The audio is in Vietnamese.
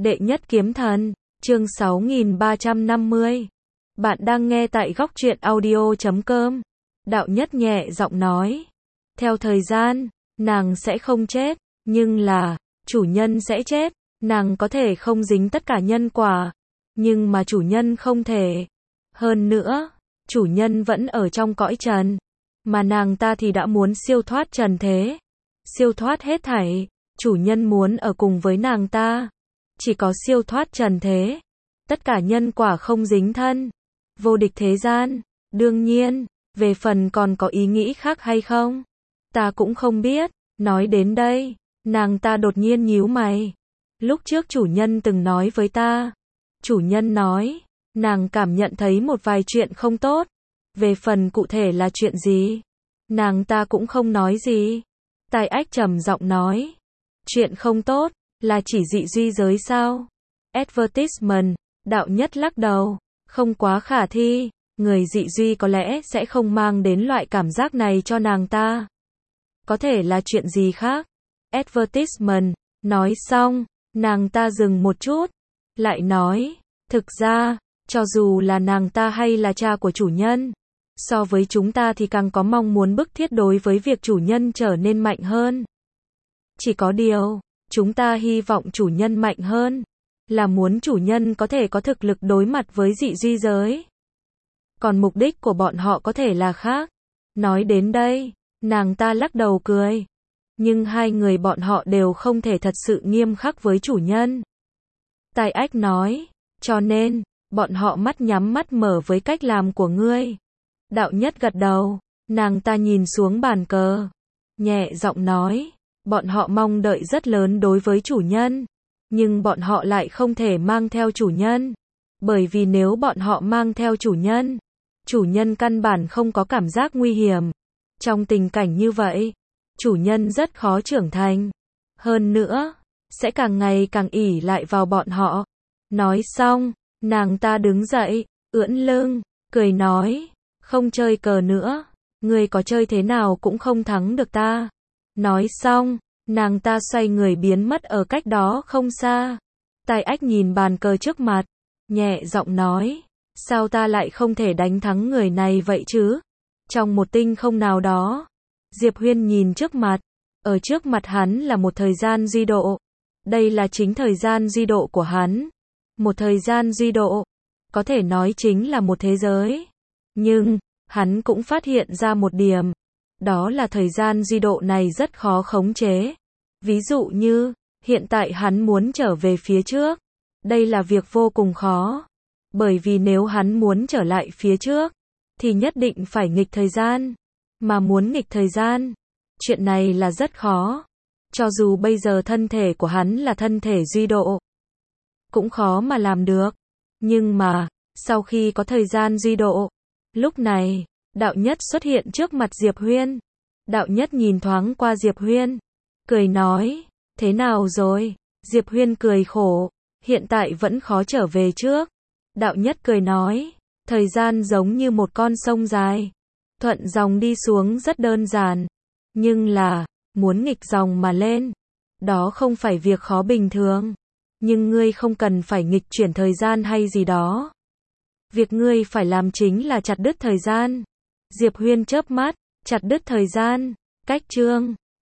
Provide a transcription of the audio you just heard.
Đệ nhất kiếm thần, chương 6350. Bạn đang nghe tại góc truyện audio.com. Đạo nhất nhẹ giọng nói. Theo thời gian, nàng sẽ không chết, nhưng là, chủ nhân sẽ chết. Nàng có thể không dính tất cả nhân quả, nhưng mà chủ nhân không thể. Hơn nữa, chủ nhân vẫn ở trong cõi trần, mà nàng ta thì đã muốn siêu thoát trần thế. Siêu thoát hết thảy, chủ nhân muốn ở cùng với nàng ta. Chỉ có siêu thoát trần thế, tất cả nhân quả không dính thân, vô địch thế gian. Đương nhiên, về phần còn có ý nghĩ khác hay không, ta cũng không biết. Nói đến đây, nàng ta đột nhiên nhíu mày. Lúc trước chủ nhân từng nói với ta, chủ nhân nói, nàng cảm nhận thấy một vài chuyện không tốt. Về phần cụ thể là chuyện gì, nàng ta cũng không nói gì. Tai Ách trầm giọng nói, chuyện không tốt, là chỉ dị duy giới sao? Advertisement, đạo nhất lắc đầu, không quá khả thi, người dị duy có lẽ sẽ không mang đến loại cảm giác này cho nàng ta. Có thể là chuyện gì khác? Advertisement, nói xong, nàng ta dừng một chút, lại nói, thực ra, cho dù là nàng ta hay là cha của chủ nhân, so với chúng ta thì càng có mong muốn bức thiết đối với việc chủ nhân trở nên mạnh hơn. Chỉ có điều, chúng ta hy vọng chủ nhân mạnh hơn, là muốn chủ nhân có thể có thực lực đối mặt với dị duy giới. Còn mục đích của bọn họ có thể là khác. Nói đến đây, nàng ta lắc đầu cười. Nhưng hai người bọn họ đều không thể thật sự nghiêm khắc với chủ nhân. Tai Ách nói, cho nên, bọn họ mắt nhắm mắt mở với cách làm của ngươi. Đạo nhất gật đầu, nàng ta nhìn xuống bàn cờ, nhẹ giọng nói, bọn họ mong đợi rất lớn đối với chủ nhân, nhưng bọn họ lại không thể mang theo chủ nhân, bởi vì nếu bọn họ mang theo chủ nhân căn bản không có cảm giác nguy hiểm. Trong tình cảnh như vậy, chủ nhân rất khó trưởng thành, hơn nữa, sẽ càng ngày càng ỷ lại vào bọn họ. Nói xong, nàng ta đứng dậy, ưỡn lưng, cười nói, không chơi cờ nữa, ngươi có chơi thế nào cũng không thắng được ta. Nói xong, nàng ta xoay người biến mất ở cách đó không xa. Tai Ách nhìn bàn cờ trước mặt, nhẹ giọng nói, sao ta lại không thể đánh thắng người này vậy chứ? Trong một tinh không nào đó, Diệp Huyên nhìn trước mặt, ở trước mặt hắn là một thời gian duy độ. Đây là chính thời gian duy độ của hắn. Một thời gian duy độ, có thể nói chính là một thế giới. Nhưng, hắn cũng phát hiện ra một điểm, đó là thời gian duy độ này rất khó khống chế. Ví dụ như, hiện tại hắn muốn trở về phía trước, đây là việc vô cùng khó. Bởi vì nếu hắn muốn trở lại phía trước, thì nhất định phải nghịch thời gian. Mà muốn nghịch thời gian, chuyện này là rất khó. Cho dù bây giờ thân thể của hắn là thân thể duy độ, cũng khó mà làm được. Nhưng mà, sau khi có thời gian duy độ, lúc này, đạo nhất xuất hiện trước mặt Diệp Huyên. Đạo nhất nhìn thoáng qua Diệp Huyên, cười nói, thế nào rồi? Diệp Huyên cười khổ, hiện tại vẫn khó trở về trước. Đạo nhất cười nói, thời gian giống như một con sông dài, thuận dòng đi xuống rất đơn giản, nhưng là, muốn nghịch dòng mà lên, đó không phải việc khó bình thường. Nhưng ngươi không cần phải nghịch chuyển thời gian hay gì đó. Việc ngươi phải làm chính là chặt đứt thời gian. Diệp Huyên chớp mắt, chặt đứt thời gian, cách chương.